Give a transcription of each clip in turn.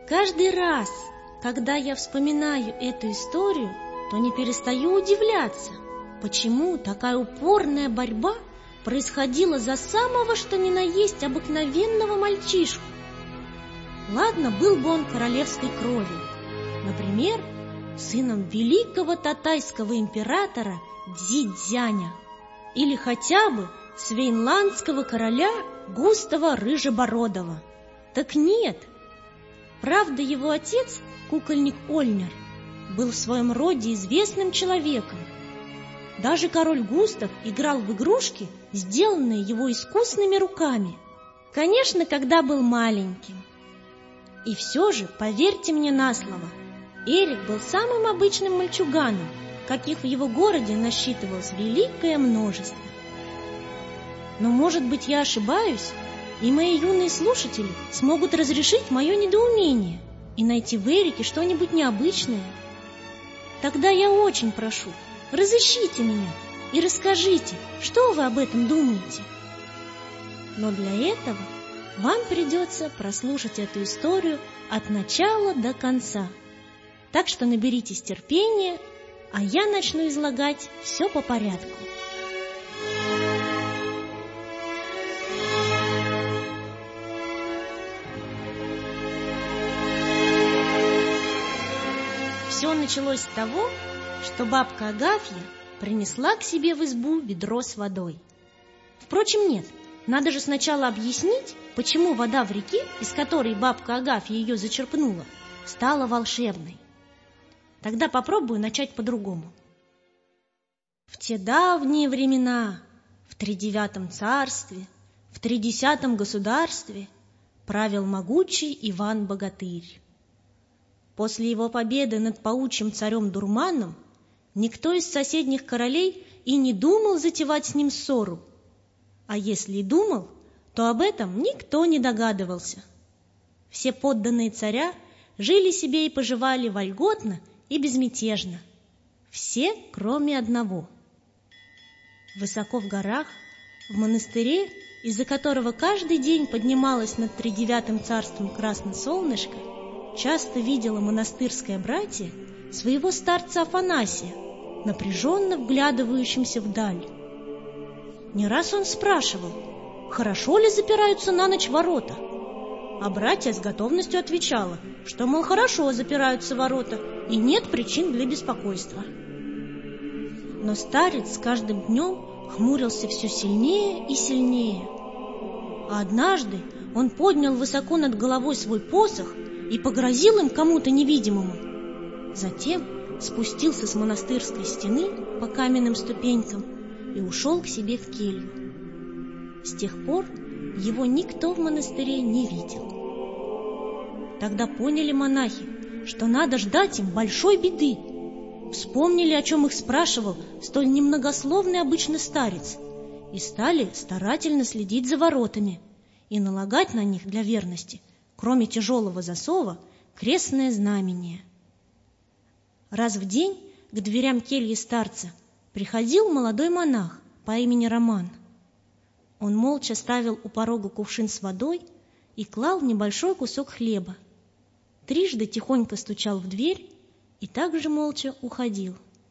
Каждый раз, когда я вспоминаю эту историю, то не перестаю удивляться, почему такая упорная борьба происходила за самого что ни на есть обыкновенного мальчишку. Ладно, был бы он королевской крови, например, сыном великого татайского императора Цзиньцзяня, или хотя бы свейнландского короля Густава Рыжебородого. Так нет. Правда, его отец, кукольник Ольнер, был в своем роде известным человеком. Даже король Густав играл в игрушки, сделанные его искусными руками. Конечно, когда был маленьким. И все же, поверьте мне на слово, Эрик был самым обычным мальчуганом, каких в его городе насчитывалось великое множество. Но, может быть, я ошибаюсь, и мои юные слушатели смогут разрешить мое недоумение и найти в Эрике что-нибудь необычное. Тогда я очень прошу, разыщите меня и расскажите, что вы об этом думаете. Но для этого вам придется прослушать эту историю от начала до конца. Так что наберитесь терпения, а я начну излагать все по порядку. Все началось с того, что бабка Агафья принесла к себе в избу ведро с водой. Впрочем, нет, надо же сначала объяснить, почему вода в реке, из которой бабка Агафья ее зачерпнула, стала волшебной. Тогда попробую начать по-другому. В те давние времена, в тридевятом царстве, в 30-м государстве правил могучий Иван-богатырь. После его победы над паучьим царем Дурманом никто из соседних королей и не думал затевать с ним ссору. А если и думал, то об этом никто не догадывался. Все подданные царя жили себе и поживали вольготно и безмятежно. Все, кроме одного. Высоко в горах, в монастыре, из-за которого каждый день поднималось над тридевятым царством красное солнышко, часто видела монастырское братье своего старца Афанасия, напряженно вглядывающимся вдаль. Не раз он спрашивал, хорошо ли запираются на ночь ворота, а братья с готовностью отвечала, что, мол, хорошо запираются ворота и нет причин для беспокойства. Но старец с каждым днем хмурился все сильнее и сильнее. А однажды он поднял высоко над головой свой посох и погрозил им кому-то невидимому. Затем спустился с монастырской стены по каменным ступенькам и ушел к себе в келью. С тех пор его никто в монастыре не видел. Тогда поняли монахи, что надо ждать им большой беды. Вспомнили, о чем их спрашивал столь немногословный обычный старец, и стали старательно следить за воротами и налагать на них для верности, кроме тяжелого засова, крестное знамение. Раз в день к дверям кельи старца приходил молодой монах по имени Роман. Он молча ставил у порога кувшин с водой и клал небольшой кусок хлеба. Трижды тихонько стучал в дверь и также молча уходил.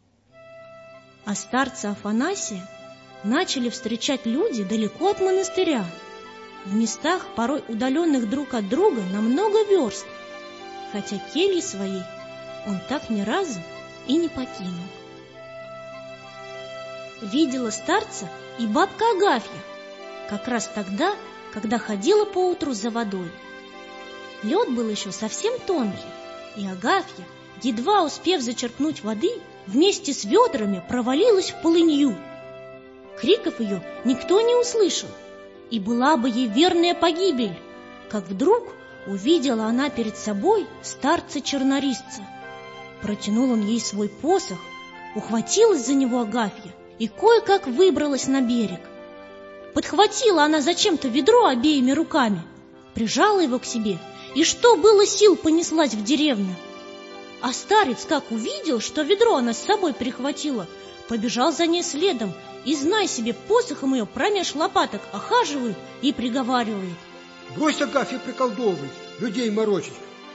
А старца Афанасия начали встречать люди далеко от монастыря, в местах, порой удаленных друг от друга на много верст, хотя кельи своей он так ни разу и не покинул. Видела старца и бабка Агафья, как раз тогда, когда ходила поутру за водой. Лед был еще совсем тонкий, и Агафья, едва успев зачерпнуть воды, вместе с ведрами провалилась в полынью. Криков ее никто не услышал, и была бы ей верная погибель, как вдруг увидела она перед собой старца-чернорисца. Протянул он ей свой посох, ухватилась за него Агафья и кое-как выбралась на берег. Подхватила она зачем-то ведро обеими руками, прижала его к себе и, что было сил, понеслась в деревню. А старец, как увидел, что ведро она с собой прихватила, побежал за ней следом и, знай себе, посохом ее промеж лопаток охаживает и приговаривает: брось, Агафья, приколдовывать, людей морочить.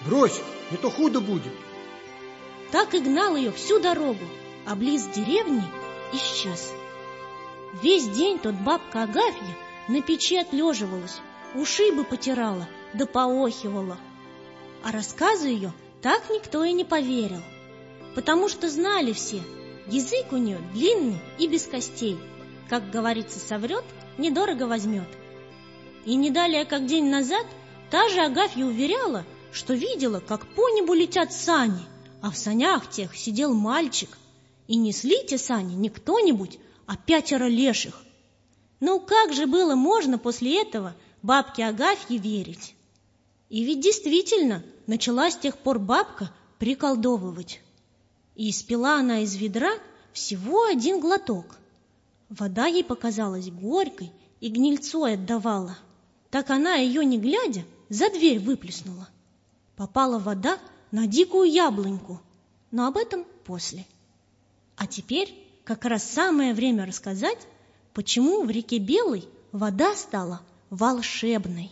брось, не то худо будет. Так и гнал ее всю дорогу, а близ деревни исчез. Весь день тот бабка Агафья на печи отлеживалась, ушибы потирала, да поохивала. А рассказу ее так никто и не поверил, потому что знали все, язык у нее длинный и без костей. Как говорится, соврет, недорого возьмет. И не далее, как день назад, та же Агафья уверяла, что видела, как по небу летят сани, а в санях тех сидел мальчик, и несли те сани не кто-нибудь, а 5 леших. Ну как же было можно после этого бабке Агафье верить? И ведь действительно начала с тех пор бабка приколдовывать. И испила она из ведра всего 1 глоток. Вода ей показалась горькой и гнильцой отдавала. Так она, ее не глядя, за дверь выплеснула. Попала вода на дикую яблоньку, но об этом после. А теперь как раз самое время рассказать, почему в реке Белой вода стала волшебной.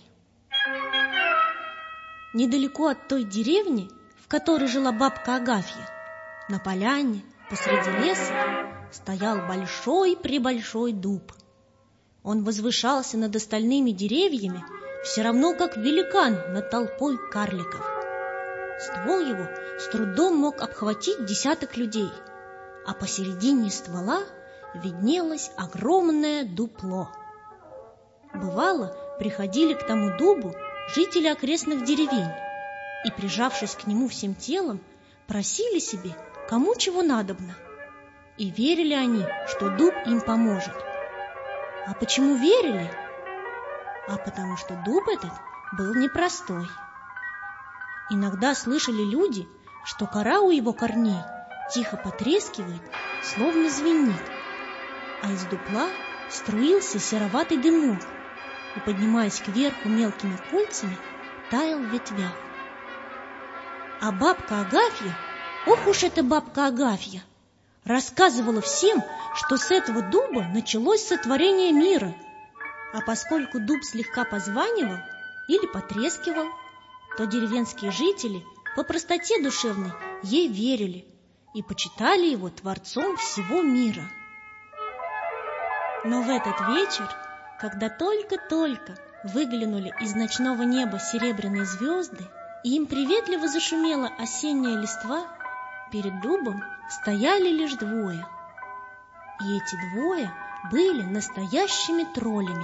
Недалеко от той деревни, в которой жила бабка Агафья, на поляне посреди леса стоял большой-пребольшой дуб. Он возвышался над остальными деревьями все равно, как великан над толпой карликов. Ствол его с трудом мог обхватить 10 людей, а посередине ствола виднелось огромное дупло. Бывало, приходили к тому дубу жители окрестных деревень и, прижавшись к нему всем телом, просили себе, кому чего надобно. И верили они, что дуб им поможет. А почему верили? А потому что дуб этот был непростой. Иногда слышали люди, что кора у его корней тихо потрескивает, словно звенит, а из дупла струился сероватый дымок и, поднимаясь кверху мелкими кольцами, таял в ветвях. А бабка Агафья, ох уж эта бабка Агафья, рассказывала всем, что с этого дуба началось сотворение мира. А поскольку дуб слегка позванивал или потрескивал, то деревенские жители по простоте душевной ей верили и почитали его творцом всего мира. Но в этот вечер, когда только-только выглянули из ночного неба серебряные звезды, и им приветливо зашумела осенняя листва, перед дубом стояли лишь двое. И эти двое были настоящими троллями.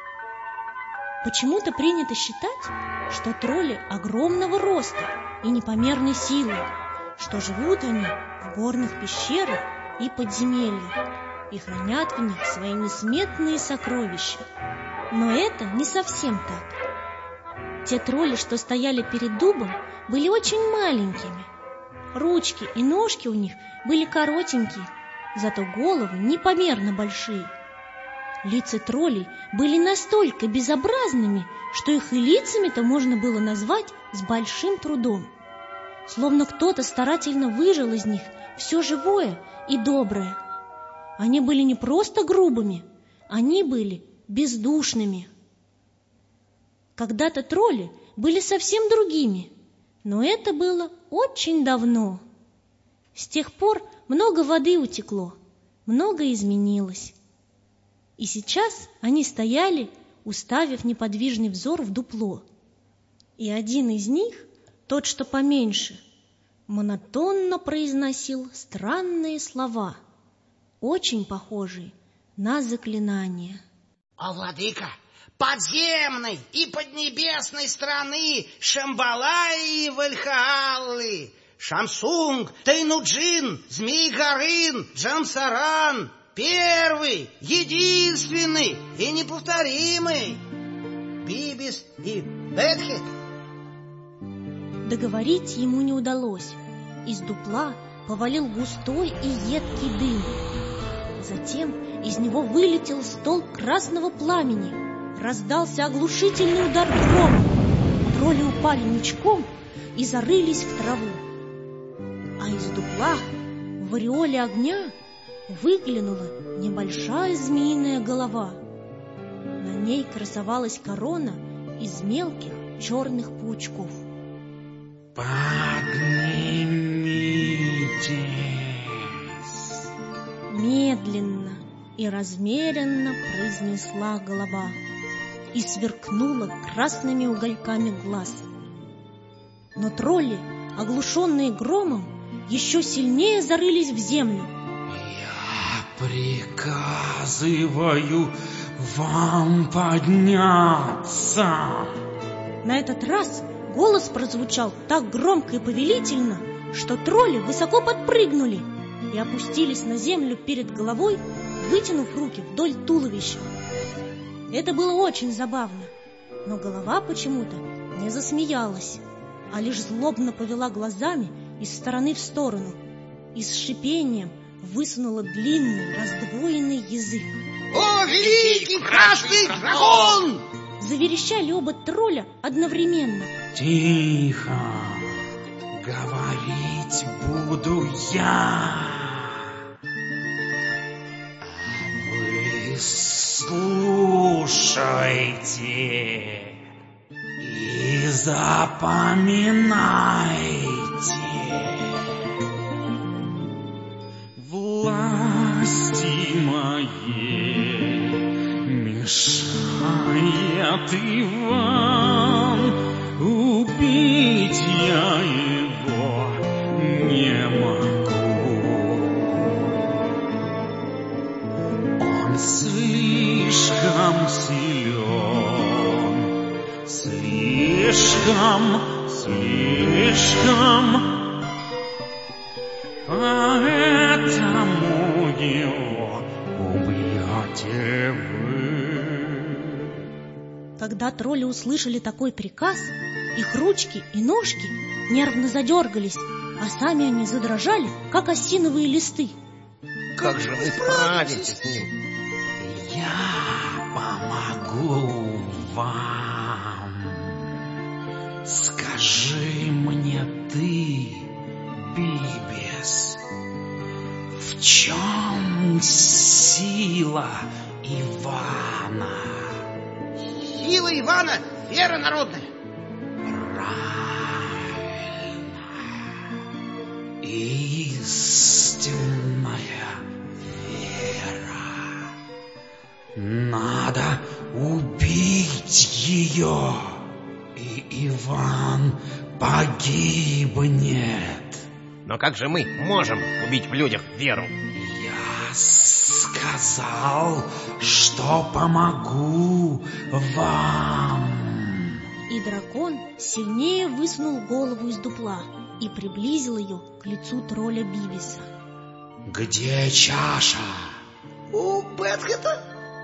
Почему-то принято считать, что тролли огромного роста и непомерной силы, что живут они в горных пещерах и подземельях и хранят в них свои несметные сокровища. Но это не совсем так. Те тролли, что стояли перед дубом, были очень маленькими. Ручки и ножки у них были коротенькие, зато головы непомерно большие. Лица троллей были настолько безобразными, что их и лицами-то можно было назвать с большим трудом. Словно кто-то старательно выжал из них все живое и доброе. Они были не просто грубыми, они были бездушными. Когда-то тролли были совсем другими, но это было очень давно. С тех пор много воды утекло, многое изменилось. И сейчас они стояли, уставив неподвижный взор в дупло. И один из них, тот, что поменьше, монотонно произносил странные слова, очень похожие на заклинания. О, владыка, подземной и поднебесной страны Шамбалаи и Вальхааллы, Шамсунг, Тайнуджин, Змей-Горын, Джамсаран, первый, единственный и неповторимый Бибис и Бетхет. Договорить ему не удалось. Из дупла повалил густой и едкий дым. Затем из него вылетел столб красного пламени. Раздался оглушительный удар грома. Тролли упали ничком и зарылись в траву. А из дупла в ореоле огня выглянула небольшая змеиная голова. На ней красовалась корона из мелких черных паучков. Поднимитесь. Медленно и размеренно произнесла голова и сверкнула красными угольками глаз. Но тролли, оглушенные громом, еще сильнее зарылись в землю. Я приказываю вам подняться. На этот раз голос прозвучал так громко и повелительно, что тролли высоко подпрыгнули и опустились на землю перед головой, вытянув руки вдоль туловища. Это было очень забавно, но голова почему-то не засмеялась, а лишь злобно повела глазами из стороны в сторону и с шипением высунула длинный раздвоенный язык. О, великий красный дракон! Заверещали оба тролля одновременно. Тихо, говорить буду я. Вы слушайте и запоминайте. Власти моей мешает и вам, убить я его не могу. Он слишком силен, слишком, поэтому его убьете вы. Когда тролли услышали такой приказ, их ручки и ножки нервно задергались, а сами они задрожали, как осиновые листы. Как же вы справитесь с ним? Я помогу вам. Скажи мне ты, Бибис, в чем сила Ивана? Сила Ивана — вера народная. Правильно. Истинная вера. Надо убить ее, и Иван погибнет. Но как же мы можем убить в людях веру? Я сказал, что помогу вам. И дракон сильнее высунул голову из дупла и приблизил ее к лицу тролля Бибиса. Где чаша? У Бэтхета?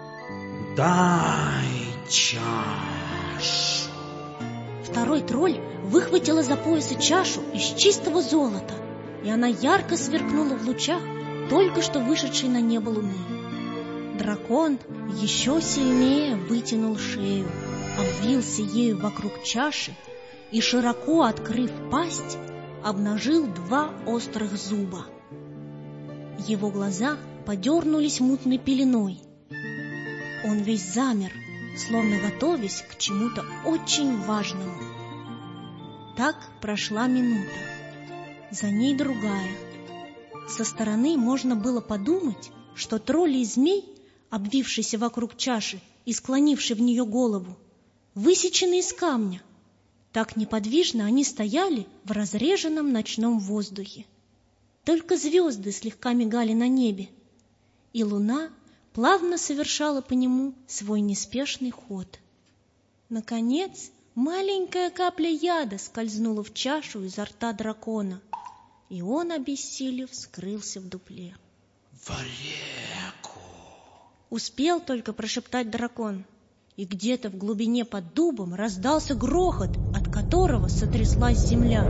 Дай чашу. Второй тролль выхватил из-за пояса чашу из чистого золота, и она ярко сверкнула в лучах только что вышедшей на небо луны. Дракон еще сильнее вытянул шею, обвился ею вокруг чаши и, широко открыв пасть, обнажил 2 острых зуба. Его глаза подернулись мутной пеленой. Он весь замер, словно готовясь к чему-то очень важному. Так прошла минута, за ней другая. Со стороны можно было подумать, что тролли и змей, обвившийся вокруг чаши и склонивший в нее голову, высечены из камня. Так неподвижно они стояли в разреженном ночном воздухе. Только звезды слегка мигали на небе, и луна плавно совершала по нему свой неспешный ход. Наконец, маленькая капля яда скользнула в чашу изо рта дракона, и он, обессилев, скрылся в дупле. В реку. Успел только прошептать дракон, и где-то в глубине под дубом раздался грохот, от которого сотряслась земля.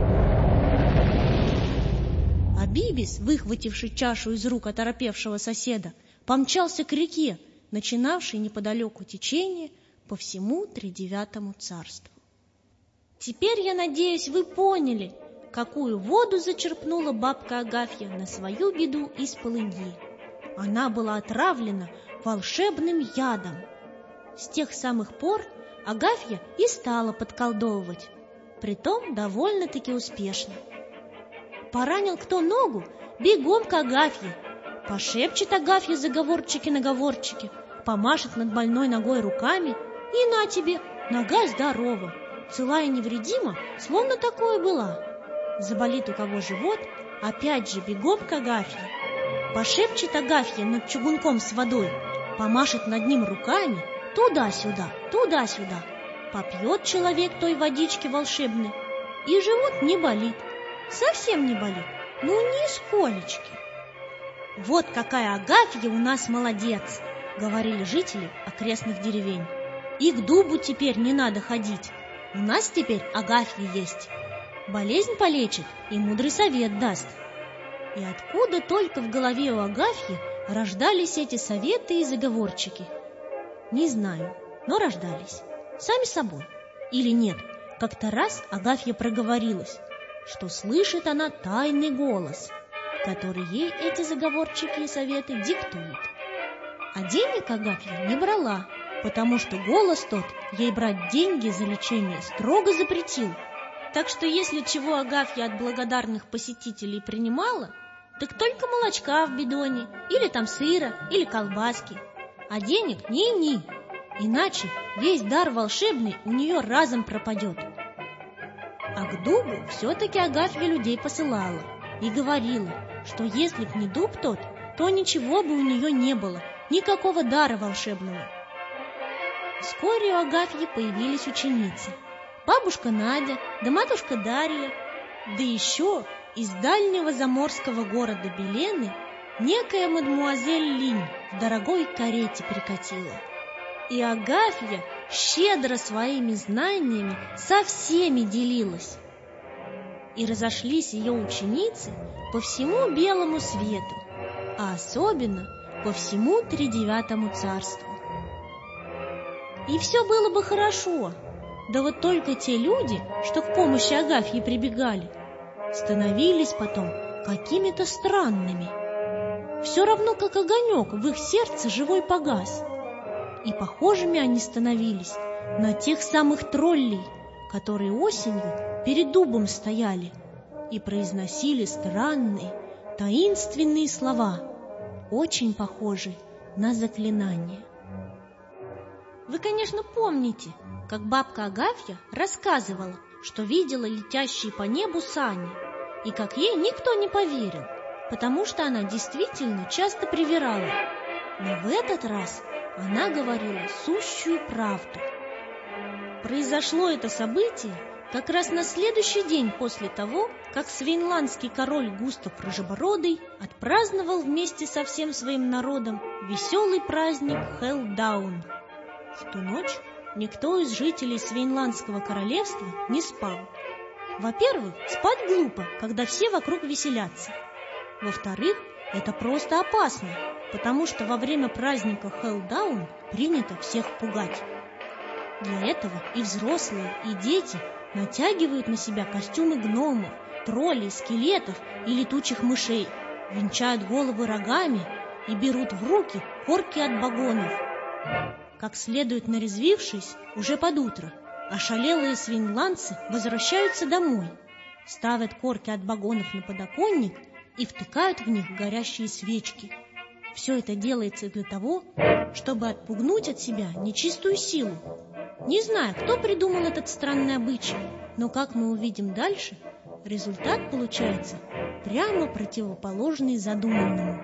А Бибис, выхвативший чашу из рук оторопевшего соседа, помчался к реке, начинавшей неподалеку течение по всему Тридевятому царству. Теперь, я надеюсь, вы поняли, какую воду зачерпнула бабка Агафья на свою беду из полыньи. Она была отравлена волшебным ядом. С тех самых пор Агафья и стала подколдовывать. притом довольно-таки успешно. Поранил кто ногу, бегом к Агафье. Пошепчет Агафья заговорчики-наговорчики, помашет над больной ногой руками, и на тебе, нога здорова, цела и невредима, словно такое была. Заболит у кого живот, опять же бегом к Агафье. Пошепчет Агафья над чугунком с водой, помашет над ним руками, туда-сюда, туда-сюда. Попьет человек той водички волшебной, и живот не болит, совсем не болит, ну нисколечки. «Вот какая Агафья у нас молодец!» — говорили жители окрестных деревень. «И к дубу теперь не надо ходить, у нас теперь Агафья есть. Болезнь полечит и мудрый совет даст». И откуда только в голове у Агафьи рождались эти советы и заговорчики? Не знаю, но рождались. Сами собой. Или нет, как-то раз Агафья проговорилась, что слышит она тайный голос, который ей эти заговорчики и советы диктуют. А денег Агафья не брала, потому что голос тот ей брать деньги за лечение строго запретил. Так что если чего Агафья от благодарных посетителей принимала, так только молочка в бидоне, или там сыра, или колбаски. А денег ни-ни, иначе весь дар волшебный у нее разом пропадет. А к дубу все-таки Агафья людей посылала и говорила, что если б не дуб тот, то ничего бы у нее не было, никакого дара волшебного. Вскоре у Агафьи появились ученицы. Бабушка Надя, да матушка Дарья, да еще из дальнего заморского города Белены некая мадмуазель Линь в дорогой карете прикатила. И Агафья щедро своими знаниями со всеми делилась. И разошлись ее ученицы по всему белому свету, а особенно по всему Тридевятому царству. И все было бы хорошо, да вот только те люди, что к помощи Агафьи прибегали, становились потом какими-то странными. Все равно, как огонек в их сердце живой погас. И похожими они становились на тех самых троллей, которые осенью перед дубом стояли и произносили странные, таинственные слова, очень похожие на заклинания. Вы, конечно, помните, как бабка Агафья рассказывала, что видела летящие по небу сани, и как ей никто не поверил, потому что она действительно часто привирала. Но в этот раз она говорила сущую правду. Произошло это событие как раз на следующий день после того, как свейнландский король Густав Рыжебородый отпраздновал вместе со всем своим народом веселый праздник Хеллдаун. В ту ночь никто из жителей Свейнландского королевства не спал. Во-первых, спать глупо, когда все вокруг веселятся. Во-вторых, это просто опасно, потому что во время праздника Хеллдаун принято всех пугать. Для этого и взрослые, и дети натягивают на себя костюмы гномов, троллей, скелетов и летучих мышей, венчают головы рогами и берут в руки корки от багонов. Как следует нарезвившись, уже под утро ошалелые свейнландцы возвращаются домой, ставят корки от багонов на подоконник и втыкают в них горящие свечки. Все это делается для того, чтобы отпугнуть от себя нечистую силу. Не знаю, кто придумал этот странный обычай, но, как мы увидим дальше, результат получается прямо противоположный задуманному.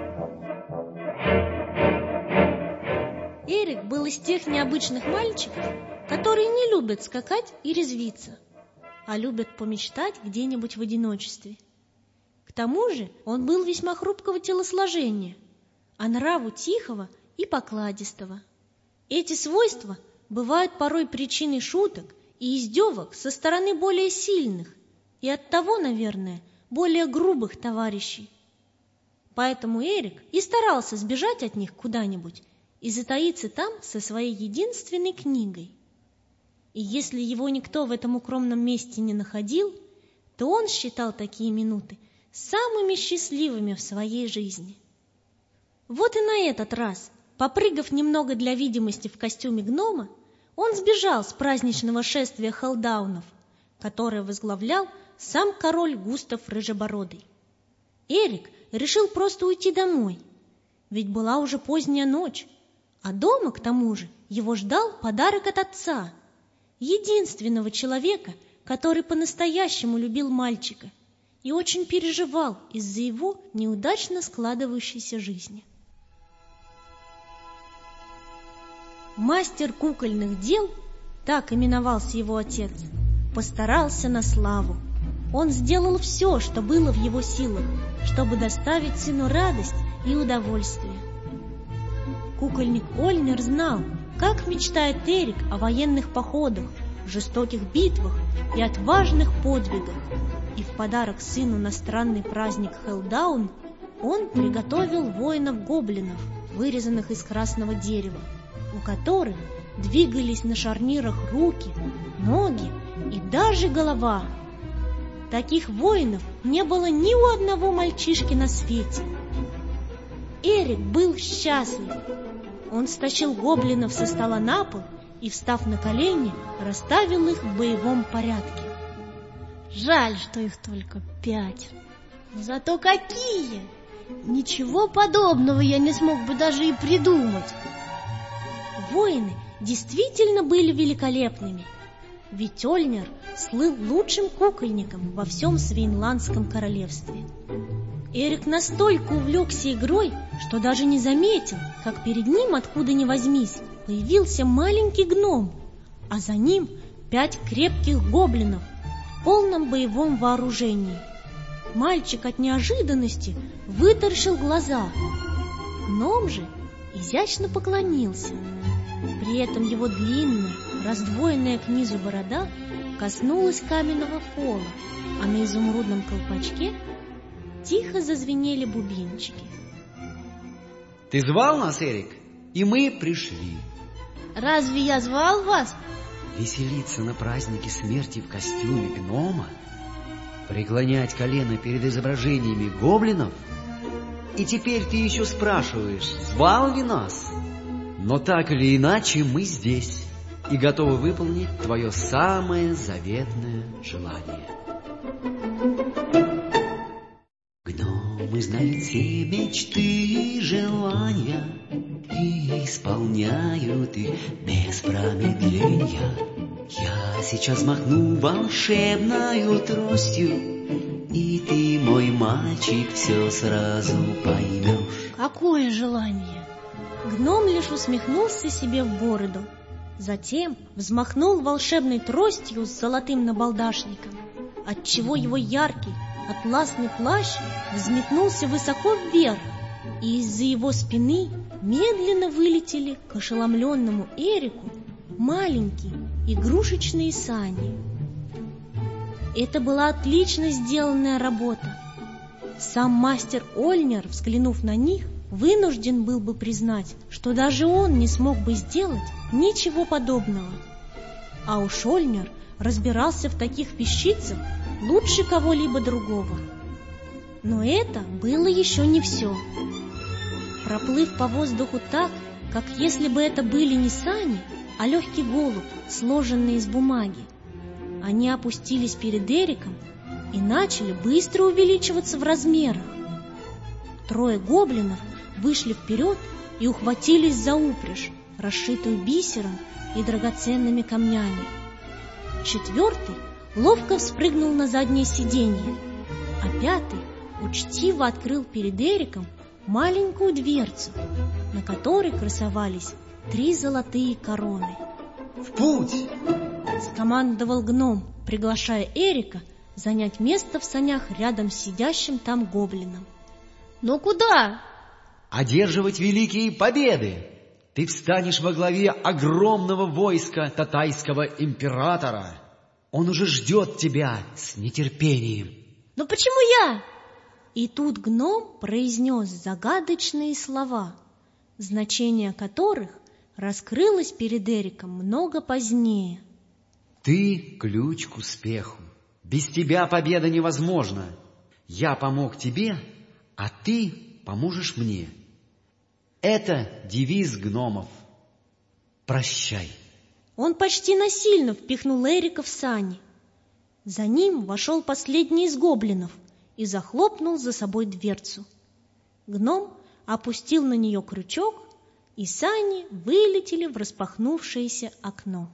Эрик был из тех необычных мальчиков, которые не любят скакать и резвиться, а любят помечтать где-нибудь в одиночестве. К тому же он был весьма хрупкого телосложения, а нраву тихого и покладистого. Эти свойства бывают порой причиной шуток и издевок со стороны более сильных и оттого, наверное, более грубых товарищей. Поэтому Эрик и старался сбежать от них куда-нибудь и затаиться там со своей единственной книгой. И если его никто в этом укромном месте не находил, то он считал такие минуты самыми счастливыми в своей жизни. Вот и на этот раз, попрыгав немного для видимости в костюме гнома, он сбежал с праздничного шествия Хеллдаунов, которое возглавлял сам король Густав Рыжебородый. Эрик решил просто уйти домой, ведь была уже поздняя ночь, а дома, к тому же, его ждал подарок от отца, единственного человека, который по-настоящему любил мальчика и очень переживал из-за его неудачно складывающейся жизни. Мастер кукольных дел, так именовался его отец, постарался на славу. Он сделал все, что было в его силах, чтобы доставить сыну радость и удовольствие. Кукольник Ольнер знал, как мечтает Эрик о военных походах, жестоких битвах и отважных подвигах, и в подарок сыну на странный праздник Хеллдаун он приготовил воинов-гоблинов, вырезанных из красного дерева, у которых двигались на шарнирах руки, ноги и даже голова. Таких воинов не было ни у одного мальчишки на свете. Эрик был счастлив. Он стащил гоблинов со стола на пол и, встав на колени, расставил их в боевом порядке. Жаль, что их только 5. Зато какие! Ничего подобного я не смог бы даже и придумать. Воины действительно были великолепными, ведь Ольнер слыл лучшим кукольником во всем Свейнландском королевстве. Эрик настолько увлекся игрой, что даже не заметил, как перед ним, откуда ни возьмись, появился маленький гном, а за ним 5 крепких гоблинов в полном боевом вооружении. Мальчик от неожиданности вытаращил глаза. Гном же изящно поклонился. При этом его длинная, раздвоенная к низу борода коснулась каменного пола, а на изумрудном колпачке тихо зазвенели бубенчики. Ты звал нас, Эрик? И мы пришли. Разве я звал вас? Веселиться на празднике смерти в костюме гнома? Преклонять колено перед изображениями гоблинов? И теперь ты еще спрашиваешь, звал ли нас? Но так или иначе мы здесь и готовы выполнить твое самое заветное желание. Гномы знают все мечты и желания и исполняют их без промедления. Я сейчас махну волшебною тростью, и ты, мой мальчик, все сразу поймешь. Какое желание? Гном лишь усмехнулся себе в бороду, затем взмахнул волшебной тростью с золотым набалдашником, отчего его яркий атласный плащ взметнулся высоко вверх, и из-за его спины медленно вылетели к ошеломленному Эрику маленькие игрушечные сани. Это была отлично сделанная работа. Сам мастер Ольнер, взглянув на них, вынужден был бы признать, что даже он не смог бы сделать ничего подобного. А уж Ольнер разбирался в таких вещицах лучше кого-либо другого. Но это было еще не все. Проплыв по воздуху так, как если бы это были не сани, а легкий голубь, сложенный из бумаги, они опустились перед Эриком и начали быстро увеличиваться в размерах. 3 гоблинов вышли вперед и ухватились за упряжь, расшитую бисером и драгоценными камнями. 4-й ловко вспрыгнул на заднее сиденье, а 5-й учтиво открыл перед Эриком маленькую дверцу, на которой красовались 3 золотые короны. В путь! Скомандовал гном, приглашая Эрика занять место в санях рядом с сидящим там гоблином. Но куда? Одерживать великие победы! Ты встанешь во главе огромного войска татайского императора. Он уже ждет тебя с нетерпением. Но почему я? И тут гном произнес загадочные слова, значение которых раскрылось перед Эриком много позднее. Ты ключ к успеху. Без тебя победа невозможна. Я помог тебе, а ты поможешь мне. Это девиз гномов. Прощай. Он почти насильно впихнул Эрика в сани. За ним вошел последний из гоблинов и захлопнул за собой дверцу. Гном опустил на нее крючок, и сани вылетели в распахнувшееся окно.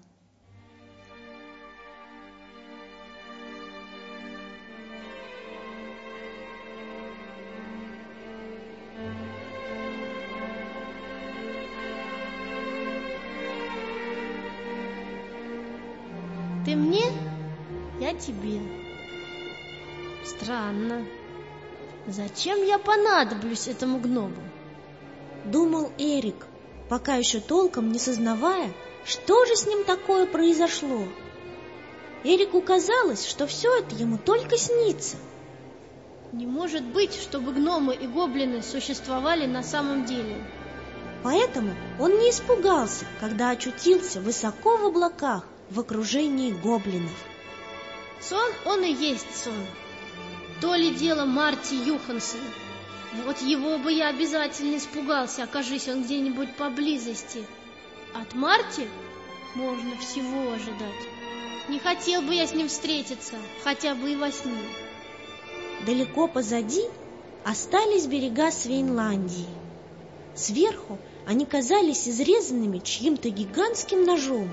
Ты мне, я тебе. Странно. Зачем я понадоблюсь этому гному? Думал Эрик, пока еще толком не сознавая, что же с ним такое произошло. Эрику казалось, что все это ему только снится. Не может быть, чтобы гномы и гоблины существовали на самом деле. Поэтому он не испугался, когда очутился высоко в облаках в окружении гоблинов. Сон он и есть сон. То ли дело Марти Юхансон. Вот его бы я обязательно испугался, окажись он где-нибудь поблизости. От Марти можно всего ожидать. Не хотел бы я с ним встретиться, хотя бы и во сне. Далеко позади остались берега Свейнландии. Сверху они казались изрезанными чьим-то гигантским ножом.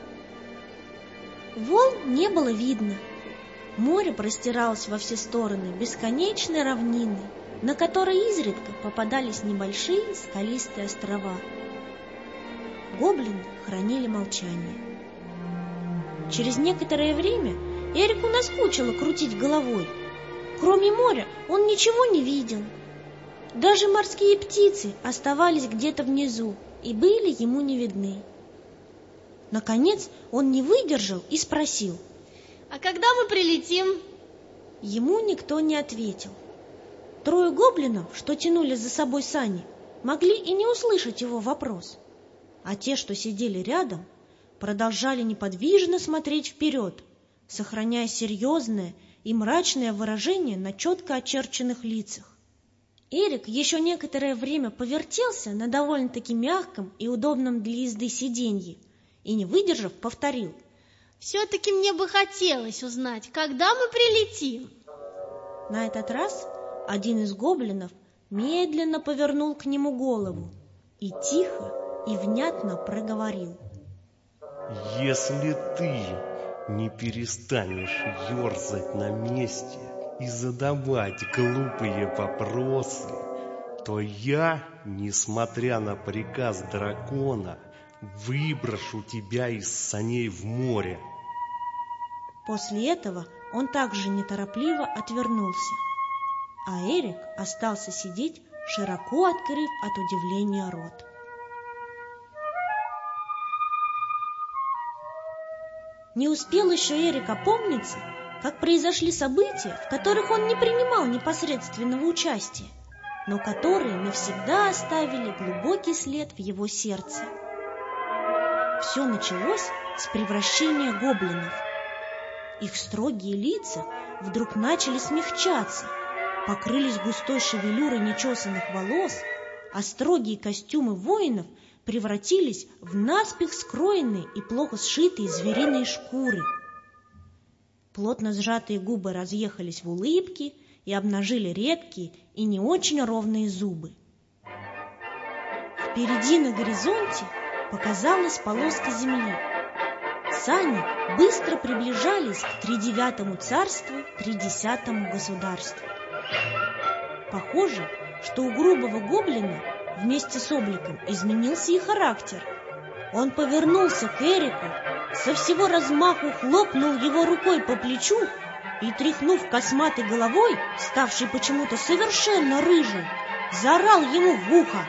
Волн не было видно. Море простиралось во все стороны бесконечной равниной, на которой изредка попадались небольшие скалистые острова. Гоблины хранили молчание. Через некоторое время Эрику наскучило крутить головой. Кроме моря он ничего не видел. Даже морские птицы оставались где-то внизу и были ему не видны. Наконец он не выдержал и спросил: «А когда мы прилетим?» Ему никто не ответил. Трое гоблинов, что тянули за собой сани, могли и не услышать его вопрос, а те, что сидели рядом, продолжали неподвижно смотреть вперед, сохраняя серьезное и мрачное выражение на четко очерченных лицах. Эрик еще некоторое время повертелся на довольно-таки мягком и удобном для езды сиденье и, не выдержав, повторил: «Все-таки мне бы хотелось узнать, когда мы прилетим». На этот раз один из гоблинов медленно повернул к нему голову и тихо и внятно проговорил: «Если ты не перестанешь ерзать на месте и задавать глупые вопросы, то я, несмотря на приказ дракона, выброшу тебя из саней в море». После этого он также неторопливо отвернулся, а Эрик остался сидеть, широко открыв от удивления рот. Не успел еще Эрик опомниться, как произошли события, в которых он не принимал непосредственного участия, но которые навсегда оставили глубокий след в его сердце. Все началось с превращения гоблинов. Их строгие лица вдруг начали смягчаться, покрылись густой шевелюрой нечесанных волос, а строгие костюмы воинов превратились в наспех скроенные и плохо сшитые звериные шкуры. Плотно сжатые губы разъехались в улыбки и обнажили редкие и не очень ровные зубы. Впереди на горизонте показалась полоска земли. Сани быстро приближались к 39-му царству, 30-му государству. Похоже, что у грубого гоблина вместе с обликом изменился и характер. Он повернулся к Эрику, со всего размаху хлопнул его рукой по плечу и, тряхнув косматой головой, ставшей почему-то совершенно рыжей, заорал ему в ухо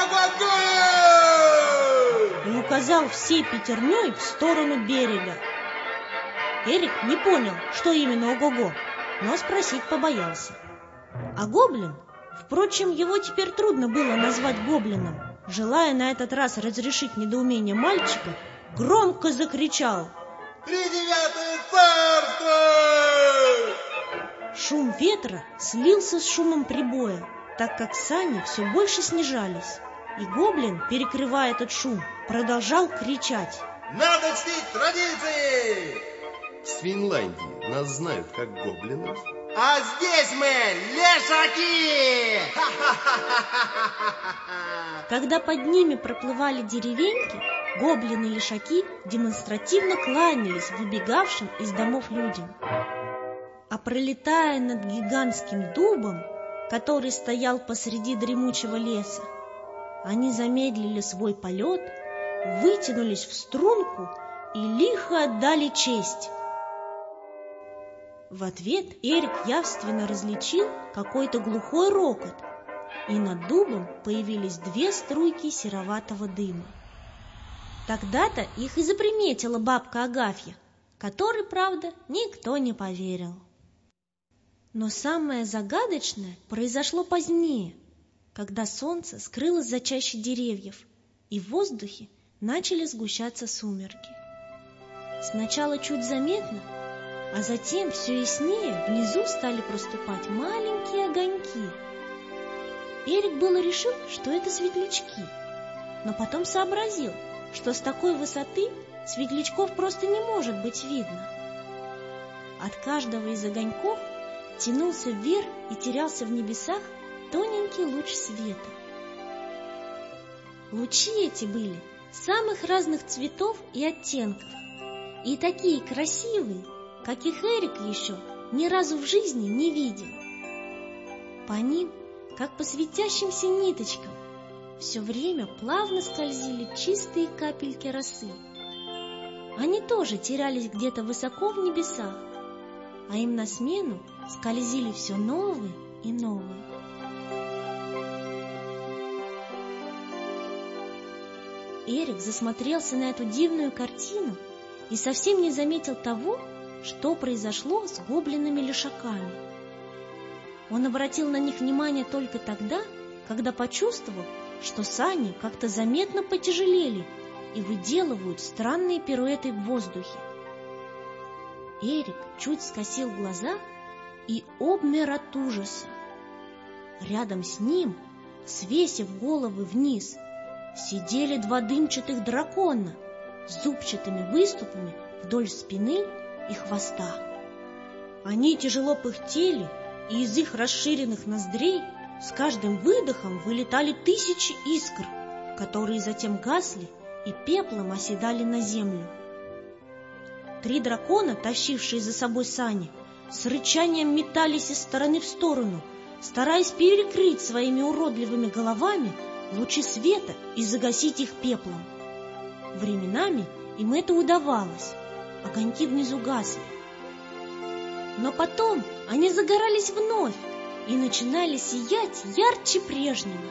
и указал всей пятерней в сторону берега. Эрик не понял, что именно ого-го, но спросить побоялся. А гоблин, впрочем, его теперь трудно было назвать гоблином, желая на этот раз разрешить недоумение мальчика, громко закричал: «Тридевятое царство!» Шум ветра слился с шумом прибоя, так как сани все больше снижались, и гоблин, перекрывая этот шум, продолжал кричать: «Надо чтить традиции! с Финляндии нас знают как гоблинов. А здесь мы лешаки! Когда под ними проплывали деревеньки, гоблины-лешаки демонстративно кланялись выбегавшим из домов людям. А пролетая над гигантским дубом, который стоял посреди дремучего леса, они замедлили свой полет, вытянулись в струнку и лихо отдали честь. В ответ Эрик явственно различил какой-то глухой рокот, и над дубом появились 2 струйки сероватого дыма. Тогда-то их и заприметила бабка Агафья, которой, правда, никто не поверил. Но самое загадочное произошло позднее, когда солнце скрылось за чащей деревьев, и в воздухе начали сгущаться сумерки. Сначала чуть заметно, а затем все яснее внизу стали проступать маленькие огоньки. Эрик было решил, что это светлячки, но потом сообразил, что с такой высоты светлячков просто не может быть видно. От каждого из огоньков тянулся вверх и терялся в небесах тоненький луч света. Лучи эти были самых разных цветов и оттенков, и такие красивые, каких Эрик еще ни разу в жизни не видел. По ним, как по светящимся ниточкам, все время плавно скользили чистые капельки росы. Они тоже терялись где-то высоко в небесах, а им на смену скользили все новые и новые. Эрик засмотрелся на эту дивную картину и совсем не заметил того, что произошло с гоблинами-лешаками. Он обратил на них внимание только тогда, когда почувствовал, что сани как-то заметно потяжелели и выделывают странные пируэты в воздухе. Эрик чуть скосил глаза и обмер от ужаса. Рядом с ним, свесив головы вниз, сидели 2 дымчатых дракона с зубчатыми выступами вдоль спины и хвоста. Они тяжело пыхтели, и из их расширенных ноздрей с каждым выдохом вылетали 1000 искр, которые затем гасли и пеплом оседали на землю. 3 дракона, тащившие за собой сани, с рычанием метались из стороны в сторону, стараясь перекрыть своими уродливыми головами лучи света и загасить их пеплом. Временами им это удавалось, огоньки внизу гасли. Но потом они загорались вновь и начинали сиять ярче прежнего.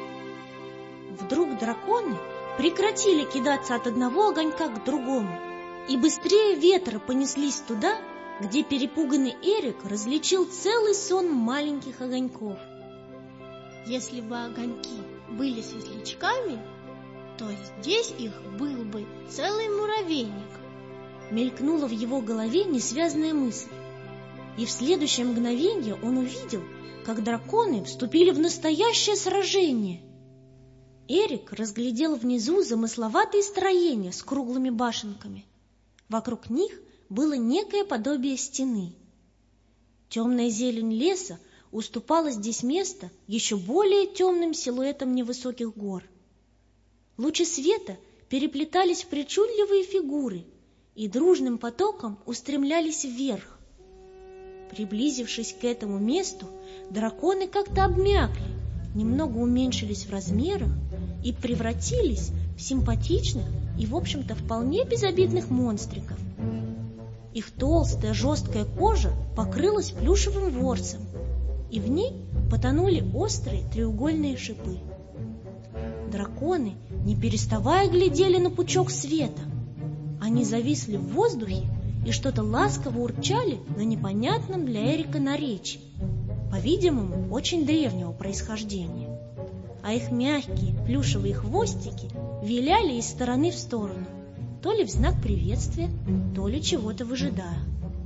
Вдруг драконы прекратили кидаться от одного огонька к другому и быстрее ветра понеслись туда, где перепуганный Эрик различил целый сон маленьких огоньков. Если бы огоньки были светлячками, то здесь их был бы целый муравейник. Мелькнула в его голове несвязная мысль, и в следующее мгновение он увидел, как драконы вступили в настоящее сражение. Эрик разглядел внизу замысловатые строения с круглыми башенками. Вокруг них было некое подобие стены. Темная зелень леса уступала здесь место еще более темным силуэтам невысоких гор. Лучи света переплетались в причудливые фигуры и дружным потоком устремлялись вверх. Приблизившись к этому месту, драконы как-то обмякли, немного уменьшились в размерах и превратились в симпатичных и, в общем-то, вполне безобидных монстриков. Их толстая жесткая кожа покрылась плюшевым ворсом, и в ней потонули острые треугольные шипы. Драконы, не переставая, глядели на пучок света. Они зависли в воздухе и что-то ласково урчали на непонятном для Эрика наречии, по-видимому, очень древнего происхождения. А их мягкие плюшевые хвостики виляли из стороны в сторону, то ли в знак приветствия, то ли чего-то выжидая.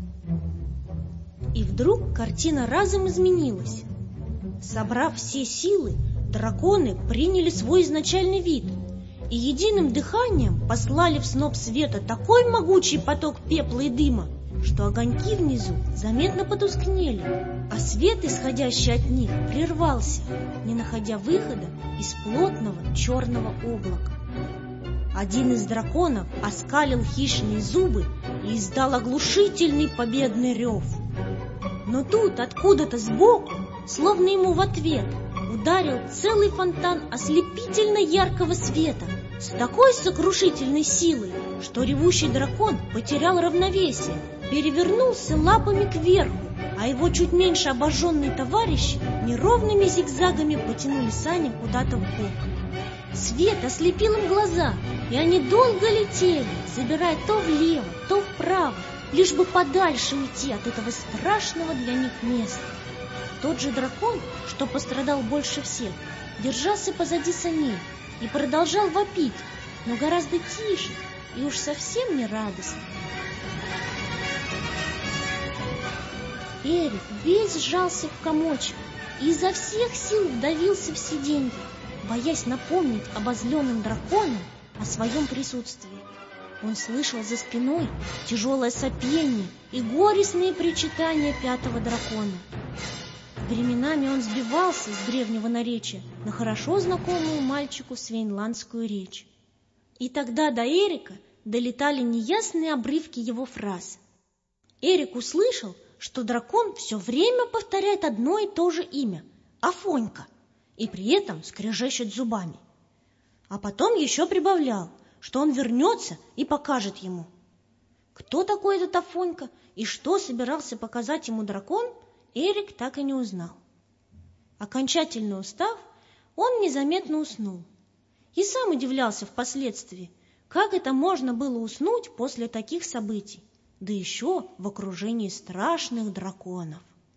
И вдруг картина разом изменилась. Собрав все силы, драконы приняли свой изначальный вид и единым дыханием послали в сноп света такой могучий поток пепла и дыма, что огоньки внизу заметно потускнели, а свет, исходящий от них, прервался, не находя выхода из плотного черного облака. Один из драконов оскалил хищные зубы и издал оглушительный победный рев. Но тут откуда-то сбоку, словно ему в ответ, ударил целый фонтан ослепительно яркого света с такой сокрушительной силой, что ревущий дракон потерял равновесие, перевернулся лапами кверху, а его чуть меньше обожженные товарищи неровными зигзагами потянули сани куда-то вбок. Свет ослепил им глаза, и они долго летели, забирая то влево, то вправо, лишь бы подальше уйти от этого страшного для них места. Тот же дракон, что пострадал больше всех, держался позади саней и продолжал вопить, но гораздо тише и уж совсем не радостно. Эрик весь сжался в комочек и изо всех сил вдавился в сиденье, боясь напомнить обозленным драконам о своем присутствии. Он слышал за спиной тяжелое сопение и горестные причитания пятого дракона. Временами он сбивался с древнего наречия на хорошо знакомую мальчику свейнландскую речь. И тогда до Эрика долетали неясные обрывки его фраз. Эрик услышал, что дракон все время повторяет одно и то же имя – Афонька, и при этом скрежещет зубами. А потом еще прибавлял, что он вернется и покажет ему. Кто такой этот Афонька и что собирался показать ему дракон, Эрик так и не узнал. Окончательно устав, он незаметно уснул. И сам удивлялся впоследствии, как это можно было уснуть после таких событий, да еще в окружении страшных драконов.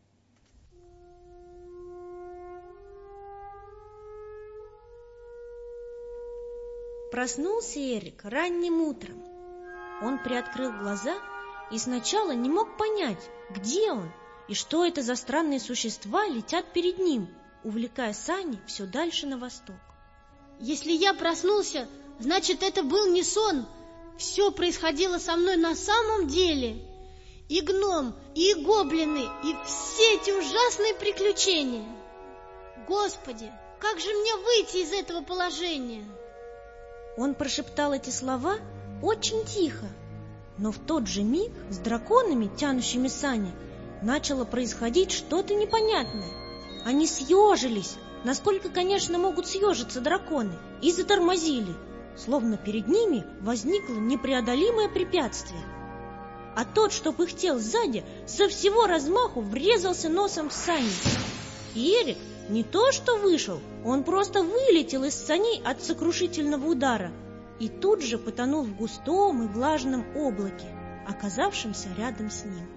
Проснулся Эрик ранним утром. Он приоткрыл глаза и сначала не мог понять, где он и что это за странные существа летят перед ним, увлекая сани все дальше на восток. Если я проснулся, значит, это был не сон. Все происходило со мной на самом деле. И гном, и гоблины, и все эти ужасные приключения. Господи, как же мне выйти из этого положения? Он прошептал эти слова очень тихо, но в тот же миг с драконами, тянущими сани, начало происходить что-то непонятное. Они съежились, насколько, конечно, могут съежиться драконы, и затормозили, словно перед ними возникло непреодолимое препятствие. А тот, что пыхтел сзади, со всего размаху врезался носом в сани. И Эрик не то что вышел, он просто вылетел из саней от сокрушительного удара и тут же потонул в густом и влажном облаке, оказавшемся рядом с ним.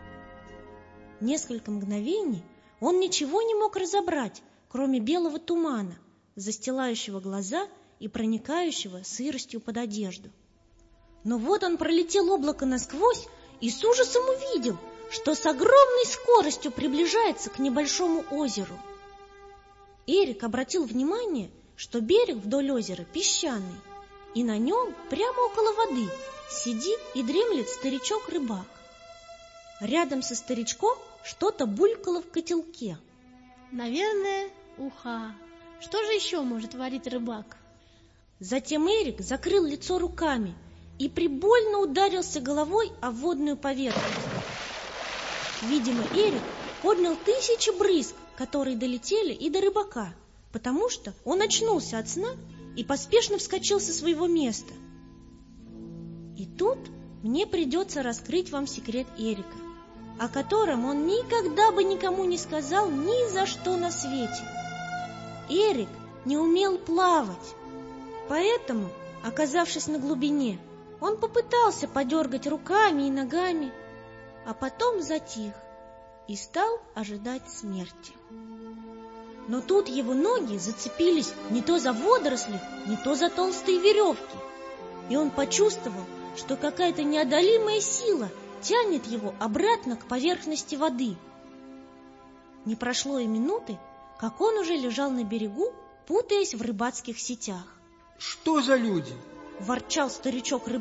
Несколько мгновений он ничего не мог разобрать, кроме белого тумана, застилающего глаза и проникающего сыростью под одежду. Но вот он пролетел облако насквозь и с ужасом увидел, что с огромной скоростью приближается к небольшому озеру. Эрик обратил внимание, что берег вдоль озера песчаный, и на нем, прямо около воды, сидит и дремлет старичок-рыбак. Рядом со старичком что-то булькало в котелке. Наверное, уха. Что же еще может варить рыбак? Затем Эрик закрыл лицо руками и прибольно ударился головой о водную поверхность. Видимо, Эрик поднял 1000 брызг, которые долетели и до рыбака, потому что он очнулся от сна и поспешно вскочил со своего места. И тут мне придется раскрыть вам секрет Эрика, о котором он никогда бы никому не сказал ни за что на свете. Эрик не умел плавать, поэтому, оказавшись на глубине, он попытался подергать руками и ногами, а потом затих и стал ожидать смерти. Но тут его ноги зацепились не то за водоросли, не то за толстые веревки, и он почувствовал, что какая-то неодолимая сила тянет его обратно к поверхности воды. Не прошло и минуты, как он уже лежал на берегу, путаясь в рыбацких сетях. Что за люди? Ворчал старичок-рыбак.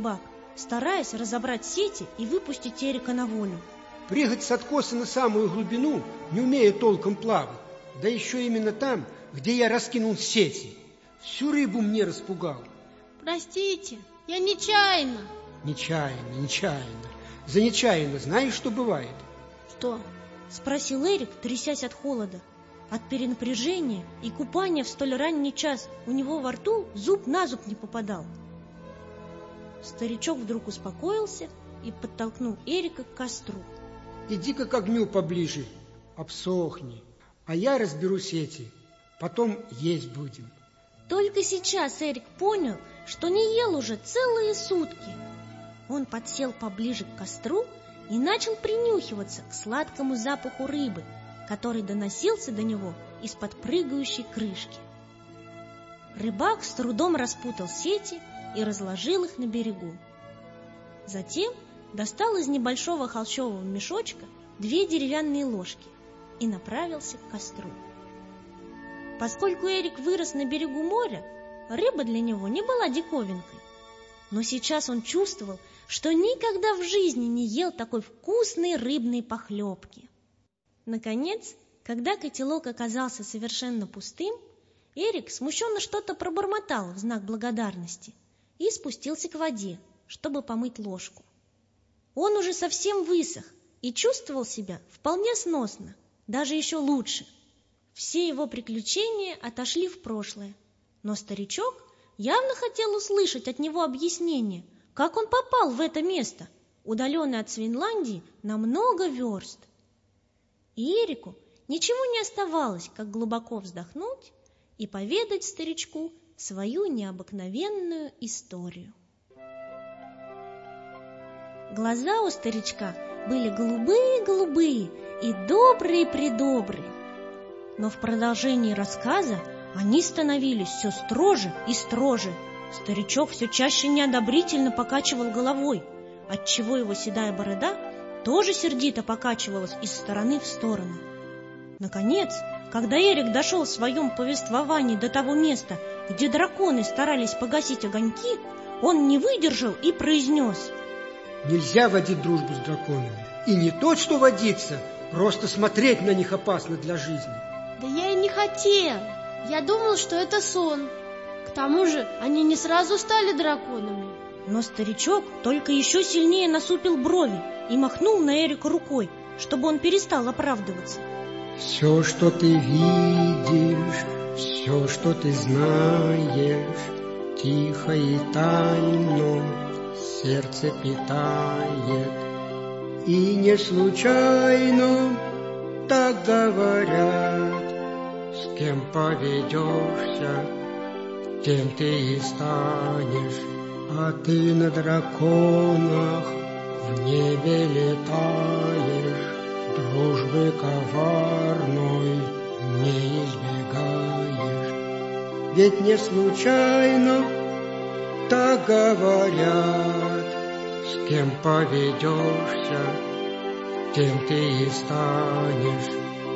стараясь разобрать сети и выпустить Эрика на волю. Прыгать с откоса на самую глубину, не умея толком плавать, да еще именно там, где я раскинул сети. Всю рыбу мне распугал. Простите, я нечаянно. Нечаянно. За нечаянно знаешь, что бывает? Что? Спросил Эрик, трясясь от холода. От перенапряжения и купания в столь ранний час у него во рту зуб на зуб не попадал. Старичок вдруг успокоился и подтолкнул Эрика к костру. Иди-ка к огню поближе, обсохни, а я разберу сети, потом есть будем. Только сейчас Эрик понял, что не ел уже целые сутки. Он подсел поближе к костру и начал принюхиваться к сладкому запаху рыбы, который доносился до него из-под прыгающей крышки. Рыбак с трудом распутал сети и разложил их на берегу. Затем достал из небольшого холщового мешочка 2 деревянные ложки и направился к костру. Поскольку Эрик вырос на берегу моря, рыба для него не была диковинкой. Но сейчас он чувствовал, что никогда в жизни не ел такой вкусной рыбной похлебки. Наконец, когда котелок оказался совершенно пустым, Эрик смущенно что-то пробормотал в знак благодарности и спустился к воде, чтобы помыть ложку. Он уже совсем высох и чувствовал себя вполне сносно, даже еще лучше. Все его приключения отошли в прошлое, но старичок явно хотел услышать от него объяснение, как он попал в это место, удаленное от Свинландии на много верст. И Эрику ничего не оставалось, как глубоко вздохнуть и поведать старичку свою необыкновенную историю. Глаза у старичка были голубые-голубые и добрые-предобрые. Но в продолжении рассказа они становились все строже и строже. Старичок все чаще неодобрительно покачивал головой, отчего его седая борода тоже сердито покачивалась из стороны в сторону. Наконец, когда Эрик дошел в своем повествовании до того места, где драконы старались погасить огоньки, он не выдержал и произнес: «Нельзя водить дружбу с драконами. И не то, что водиться, просто смотреть на них опасно для жизни». Да я и не хотел. Я думал, что это сон. К тому же они не сразу стали драконами. Но старичок только еще сильнее насупил брови и махнул на Эрика рукой, чтобы он перестал оправдываться. Все, что ты видишь, все, что ты знаешь, тихо и тайно сердце питает. И не случайно так говорят, с кем поведешься, тем ты и станешь. А ты на драконах в небе летаешь, дружбы коварной не избегаешь. Ведь не случайно так говорят, с кем поведешься, тем ты и станешь.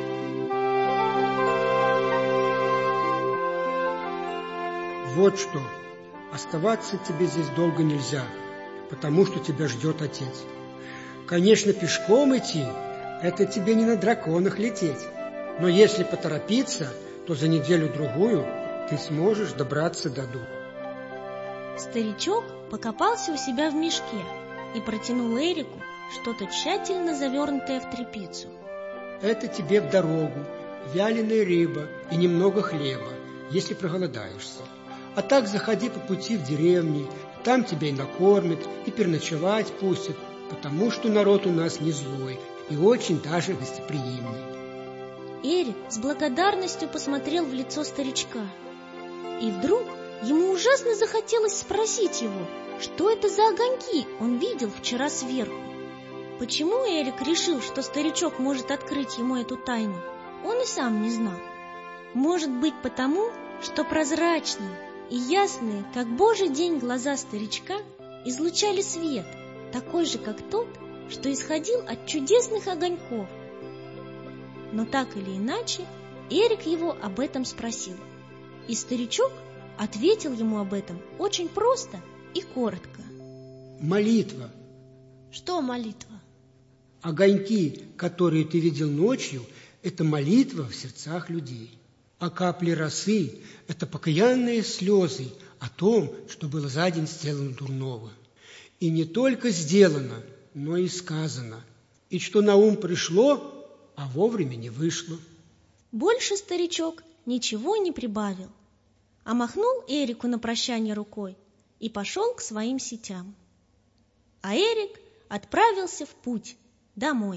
Вот что, оставаться тебе здесь долго нельзя, потому что тебя ждет отец. Конечно, пешком идти – это тебе не на драконах лететь, но если поторопиться, то за неделю-другую ты сможешь добраться до дома. Старичок покопался у себя в мешке и протянул Эрику что-то тщательно завернутое в тряпицу. Это тебе в дорогу, вяленая рыба и немного хлеба, если проголодаешься. А так заходи по пути в деревни, там тебя и накормят, и переночевать пустят, потому что народ у нас не злой и очень даже гостеприимный. Эрик с благодарностью посмотрел в лицо старичка. И вдруг ему ужасно захотелось спросить его, что это за огоньки он видел вчера сверху. Почему Эрик решил, что старичок может открыть ему эту тайну, он и сам не знал. Может быть, потому, что прозрачные и ясные, как божий день, глаза старичка излучали свет, такой же, как тот, что исходил от чудесных огоньков. Но так или иначе, Эрик его об этом спросил, и старичок ответил ему об этом очень просто и коротко. молитва. Что молитва? Огоньки, которые ты видел ночью, это молитва в сердцах людей. А капли росы – это покаянные слезы о том, что было за день сделано дурного. И не только сделано, но и сказано. И что на ум пришло, а вовремя не вышло. Больше старичок ничего не прибавил, а махнул Эрику на прощание рукой и пошел к своим сетям. А Эрик отправился в путь домой.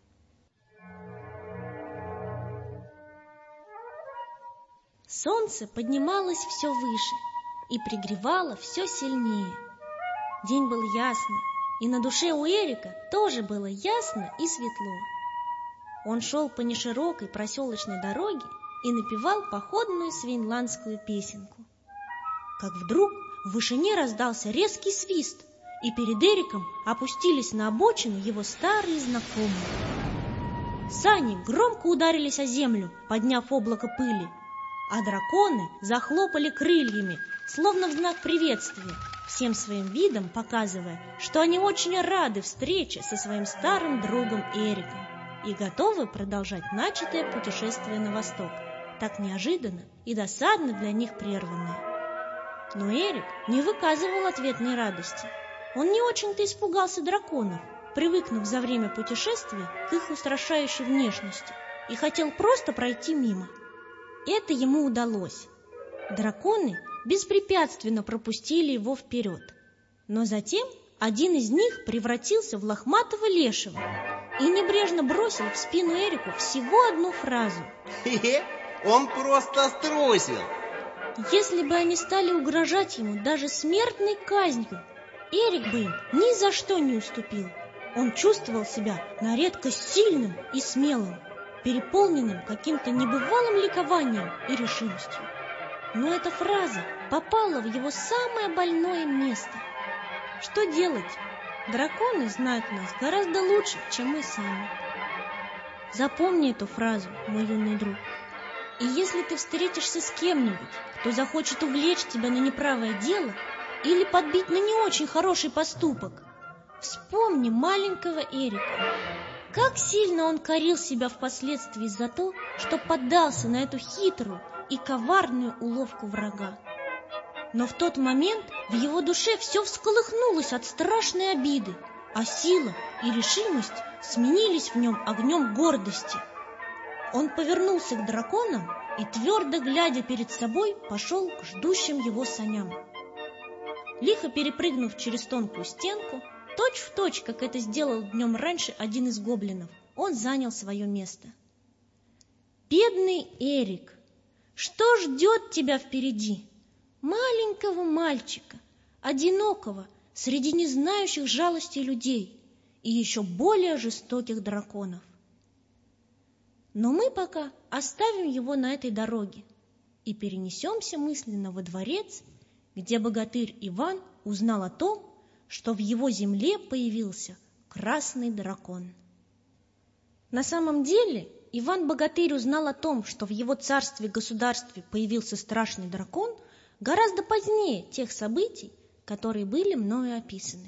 Солнце поднималось все выше и пригревало все сильнее. День был ясный, и на душе у Эрика тоже было ясно и светло. Он шел по неширокой проселочной дороге и напевал походную свейнландскую песенку. Как вдруг в вышине раздался резкий свист, и перед Эриком опустились на обочину его старые знакомые. Сани громко ударились о землю, подняв облако пыли, а драконы захлопали крыльями, словно в знак приветствия, всем своим видом показывая, что они очень рады встрече со своим старым другом Эриком и готовы продолжать начатое путешествие на восток, так неожиданно и досадно для них прерванное. Но Эрик не выказывал ответной радости. Он не очень-то испугался драконов, привыкнув за время путешествия к их устрашающей внешности, и хотел просто пройти мимо. Это ему удалось. Драконы беспрепятственно пропустили его вперед. Но затем один из них превратился в лохматого лешего и небрежно бросил в спину Эрику всего одну фразу. Он просто струсил. Если бы они стали угрожать ему даже смертной казнью, Эрик бы им ни за что не уступил. Он чувствовал себя на редкость сильным и смелым, переполненным каким-то небывалым ликованием и решимостью. Но эта фраза попала в его самое больное место. Что делать? Драконы знают нас гораздо лучше, чем мы сами. Запомни эту фразу, мой юный друг. И если ты встретишься с кем-нибудь, кто захочет увлечь тебя на неправое дело или подбить на не очень хороший поступок, вспомни маленького Эрика. Как сильно он корил себя впоследствии за то, что поддался на эту хитрую и коварную уловку врага. Но в тот момент в его душе все всколыхнулось от страшной обиды, а сила и решимость сменились в нем огнем гордости. Он повернулся к драконам и, твердо глядя перед собой, пошел к ждущим его саням. Лихо перепрыгнув через тонкую стенку, точь-в-точь, как это сделал днем раньше один из гоблинов, он занял свое место. Бедный Эрик, что ждет тебя впереди? Маленького мальчика, одинокого, среди незнающих жалости людей и еще более жестоких драконов. Но мы пока оставим его на этой дороге и перенесемся мысленно во дворец, где богатырь Иван узнал о том, что в его земле появился красный дракон. На самом деле Иван-богатырь узнал о том, что в его царстве-государстве появился страшный дракон, гораздо позднее тех событий, которые были мною описаны.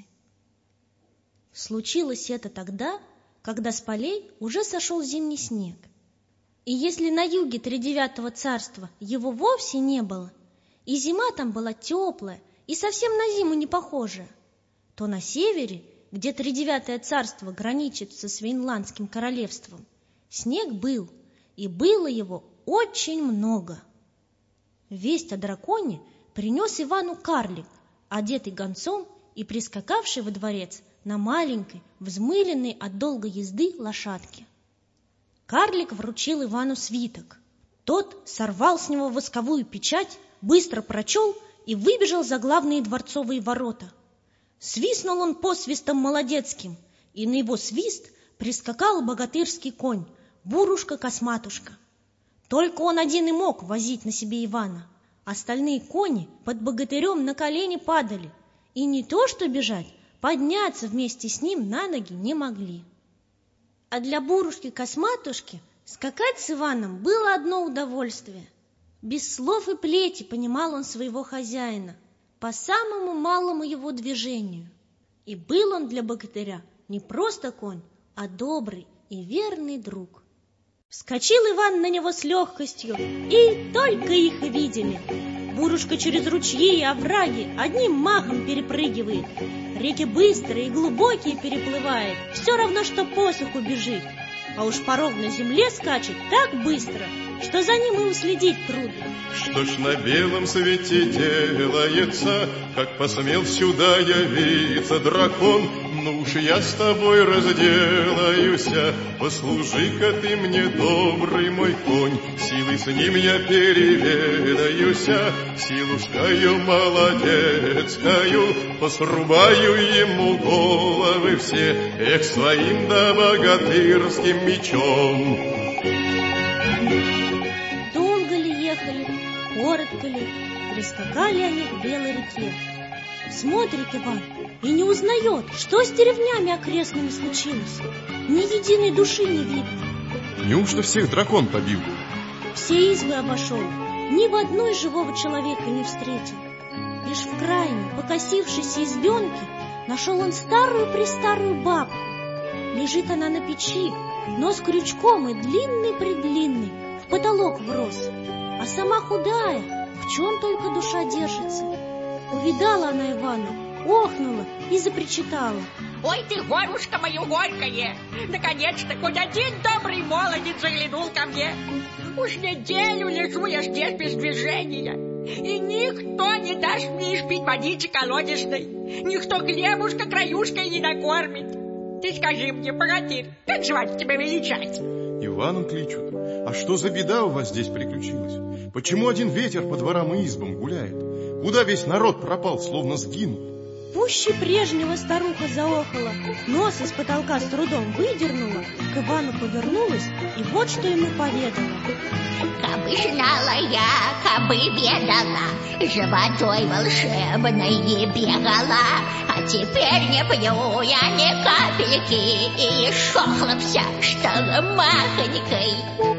Случилось это тогда, когда с полей уже сошел зимний снег. И если на юге Тридевятого царства его вовсе не было, и зима там была теплая и совсем на зиму не похожая, то на севере, где Тридевятое царство граничит со Свейнландским королевством, снег был, и было его очень много. Весть о драконе принес Ивану карлик, одетый гонцом и прискакавший во дворец на маленькой, взмыленной от долгой езды лошадке. Карлик вручил Ивану свиток. Тот сорвал с него восковую печать, быстро прочел и выбежал за главные дворцовые ворота. Свистнул он посвистом молодецким, и на его свист прискакал богатырский конь, Бурушка-Косматушка. Только он один и мог возить на себе Ивана. Остальные кони под богатырем на колени падали, и не то что бежать, подняться вместе с ним на ноги не могли. А для Бурушки-Косматушки скакать с Иваном было одно удовольствие. Без слов и плети понимал он своего хозяина, по самому малому его движению. И был он для богатыря не просто конь, а добрый и верный друг. Вскочил Иван на него с легкостью, и только их и видели. Бурушка через ручьи и овраги одним махом перепрыгивает, реки быстрые и глубокие переплывает, все равно, что по суху бежит. А уж по ровной земле скачет так быстро, что за ним и уследить трудно. Что ж на белом свете делается, как посмел сюда явиться дракон? Ну уж я с тобой разделаюся, послужи-ка ты мне, добрый мой конь. Силой с ним я переведаюся, силушкою молодецкою, посрубаю ему головы все, эх, своим да богатырским мечом. Долго ли ехали, коротко ли, прискакали они к Белой реке. Смотрит Иван и не узнает, что с деревнями окрестными случилось. Ни единой души не видно. Неужто всех дракон побил? Все избы обошел, ни в одной живого человека не встретил. Лишь в крайней, покосившейся избенке, нашел он старую-престарую бабку. Лежит она на печи, нос крючком и длинный-предлинный, в потолок врос, а сама худая, в чем только душа держится. Увидала она Ивана, охнула и запричитала: «Ой ты, горушка мое горькое! Наконец-то хоть один добрый молодец заглянул ко мне! Уж неделю лежу я здесь без движения, и никто не даст мне испить водички колодезной, никто хлебушка краюшкой не накормит. Ты скажи мне, богатырь, как звать тебя величать?» Иваном кличут. А что за беда у вас здесь приключилась? Почему один ветер по дворам и избам гуляет? Куда весь народ пропал, словно сгинул? Пуще прежнего старуха заохала, нос из потолка с трудом выдернула, к Ивану повернулась и вот что ему поведала. «Кабы знала я, кабы ведала, за водой волшебной бегала, а теперь не пью я ни капельки, и шохла вся, что махонькой».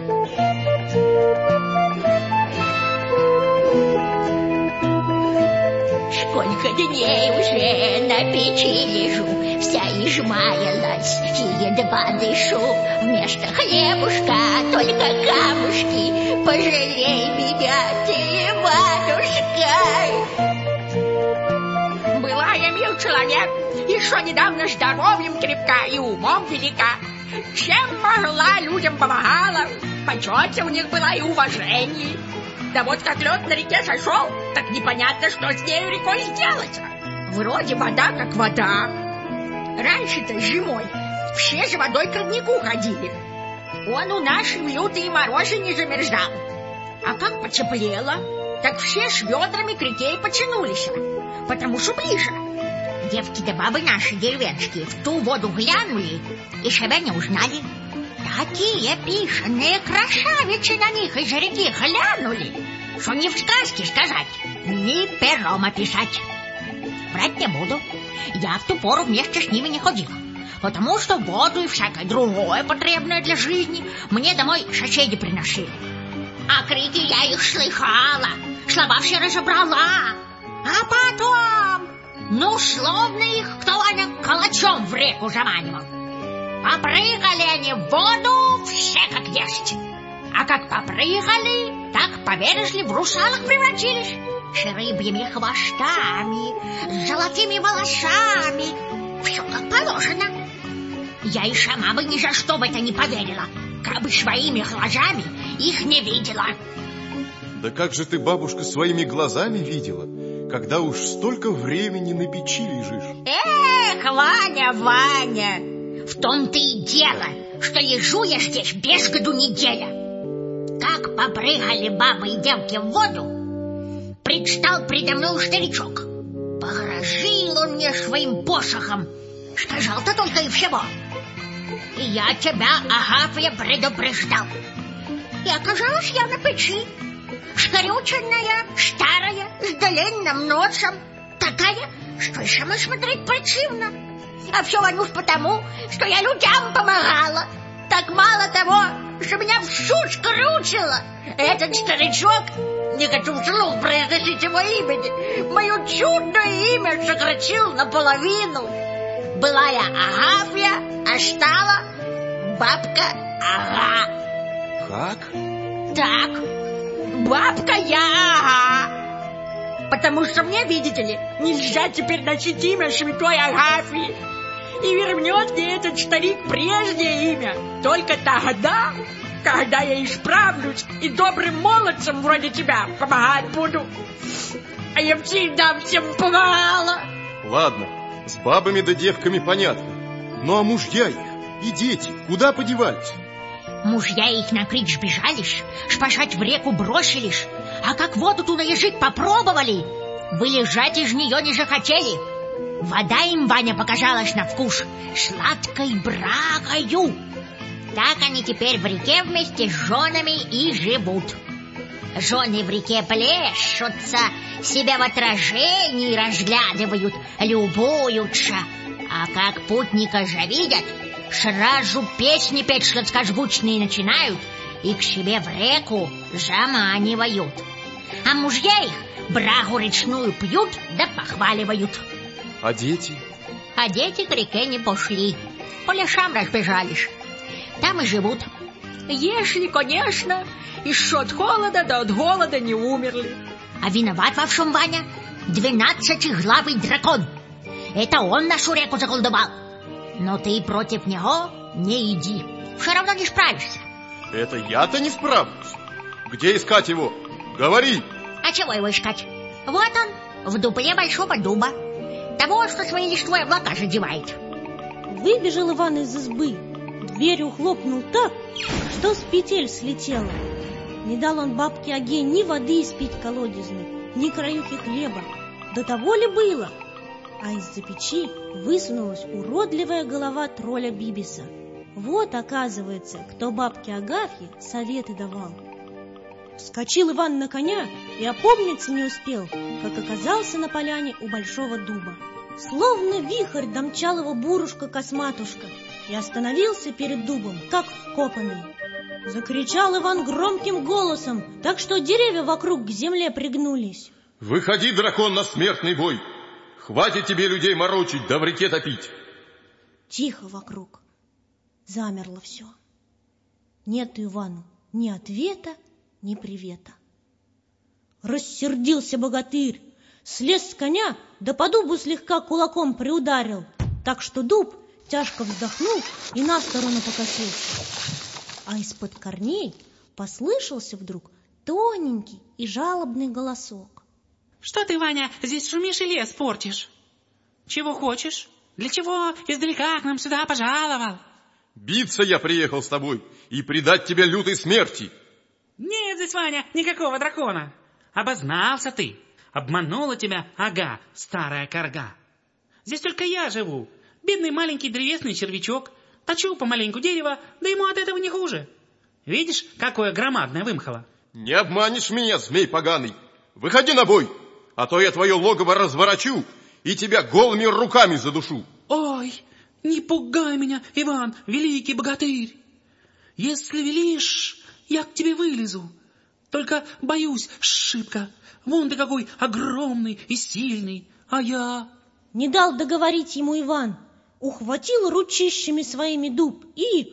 Сколько дней уже на печи лежу, вся измаялась и едва дышу. Вместо хлебушка только камушки, пожалей меня ты, матушка. Была я, мил человек, еще недавно здоровьем крепка и умом велика. Чем могла, людям помогала, почете у них было и уважение. Да вот как лед на реке сошел, так непонятно, что с нею рекой сделать. Вроде вода как вода. Раньше-то зимой все за водой к роднику ходили. Он у нас в лютые морозы не замерзал. А как потеплело, так все с ведрами к реке и потянулись, потому что ближе. Девки да бабы наши деревенские в ту воду глянули и себя не узнали. Такие пишенные красавицы на них из реки глянули, что ни в сказке сказать, ни пером описать. Врать не буду, я в ту пору вместе с ними не ходила, потому что воду и всякое другое потребное для жизни мне домой соседи приносили. А крики я их слыхала, слова все разобрала, а потом, ну, словно их кто-то калачом в реку заманивал. Попрыгали они в воду все как есть. А как попрыгали, так поверили, в русалок превратились. С рыбьими хвостами, с золотыми волосами. Все как положено. Я и сама бы ни за что в это не поверила, как бы своими глазами их не видела. Да как же ты, бабушка, своими глазами видела, когда уж столько времени на печи лежишь? Эх, Ваня, Ваня, в том-то и дело, что лежу я здесь без году неделя. Как попрыгали бабы и девки в воду, предстал предо мной старичок. Погрозил он мне своим посохом, сказал-то только и всего: и я тебя, Агафья, предупреждал. И оказалась я на печи, скрюченная, старая, с длинным носом, такая, что и самой смотреть противно. А все, Ванюш, потому, что я людям помогала. Так мало того, что меня всю скрючило, этот старичок, не хочу вслух произносить его имени, мое чудное имя сократил наполовину. была я Агафья, а стала бабка Ага. Как? Так, бабка я Ага. Потому что мне, видите ли, нельзя теперь носить имя святой Агафьи. И вернет мне этот старик прежнее имя только тогда, когда я исправлюсь и добрым молодцам вроде тебя помогать буду. А я всегда всем помогала. Ладно, с бабами да девками понятно. Ну а мужья их и дети куда подевались? Мужья их на крик сбежались, спасать в реку бросились, а как воду ту на язык попробовали, вылежать из нее не захотели. Вода им, Ваня, показалась на вкус сладкой брагою. Так они теперь в реке вместе с женами и живут. Жены в реке плещутся, себя в отражении разглядывают, любуются. А как путника завидят, сразу песни петь сладкозвучные начинают и к себе в реку заманивают. А мужья их брагу речную пьют да похваливают. А дети? А дети к реке не пошли, по лесам разбежались. Там и живут. Если, конечно, еще от холода да от голода не умерли. А виноват во всем, Ваня, 12-главый дракон. Это он нашу реку заколдовал. Но ты против него не иди, все равно не справишься. Это я-то не справлюсь. Где искать его? Говори. А чего его искать? Вот он, в дупле большого дуба. Того, что своей листвой облака задевает. Выбежал Иван из избы, дверью хлопнул так, что с петель слетело. Не дал он бабке Аге ни воды испить колодезной, ни краюхи хлеба. До того ли было? А из-за печи высунулась уродливая голова тролля Бибиса. Вот, оказывается, кто бабке Агафье советы давал. Вскочил Иван на коня и опомниться не успел, как оказался на поляне у большого дуба. Словно вихрь домчал его бурушка-косматушка и остановился перед дубом, как вкопанный. Закричал Иван громким голосом, так что деревья вокруг к земле пригнулись. Выходи, дракон, на смертный бой! Хватит тебе людей морочить, да в реке топить! Тихо вокруг. Замерло все. Нет Ивану ни ответа, ни привета. Рассердился богатырь, слез с коня, да по дубу слегка кулаком приударил, так что дуб тяжко вздохнул и на сторону покосился. А из-под корней послышался вдруг тоненький и жалобный голосок. Что ты, Ваня, здесь шумишь и лес портишь? Чего хочешь? Для чего издалека к нам сюда пожаловал? Биться я приехал с тобой и предать тебя лютой смерти. Нет здесь, Ваня, никакого дракона. Обознался ты. Обманула тебя Ага, старая карга. Здесь только я живу. Бедный маленький древесный червячок. Точу помаленьку дерево, да ему от этого не хуже. Видишь, какое громадное вымхало? Не обманешь меня, змей поганый. Выходи на бой, а то я твое логово разворочу и тебя голыми руками задушу. Ой, не пугай меня, Иван, великий богатырь. Если велишь, я к тебе вылезу. Только боюсь шибко. Вон ты какой огромный и сильный, а я... Не дал договорить ему Иван. Ухватил ручищами своими дуб и...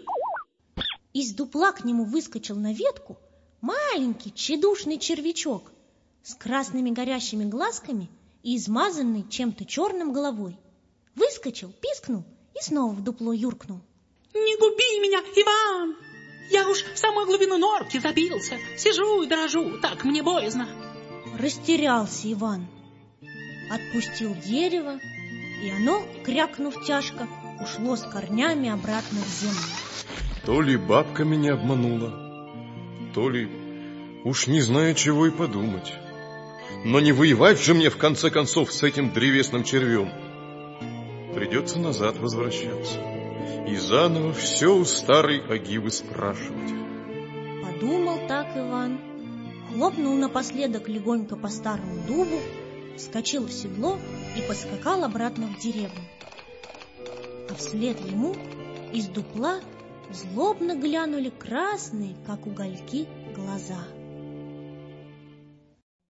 Из дупла к нему выскочил на ветку маленький тщедушный червячок с красными горящими глазками и измазанной чем-то черным головой. Выскочил, пискнул и снова в дупло юркнул. Не губи меня, Иван! Я уж в самую глубину норки забился. Сижу и дрожу, так мне боязно. Растерялся Иван. Отпустил дерево, и оно, крякнув тяжко, ушло с корнями обратно в землю. То ли бабка меня обманула, то ли уж не знаю, чего и подумать. Но не воевать же мне, в конце концов, с этим древесным червем. Придется назад возвращаться и заново все у старой Агивы спрашивать. Подумал так Иван, хлопнул напоследок легонько по старому дубу, вскочил в седло и поскакал обратно в деревню. А вслед ему из дупла злобно глянули красные, как угольки, глаза.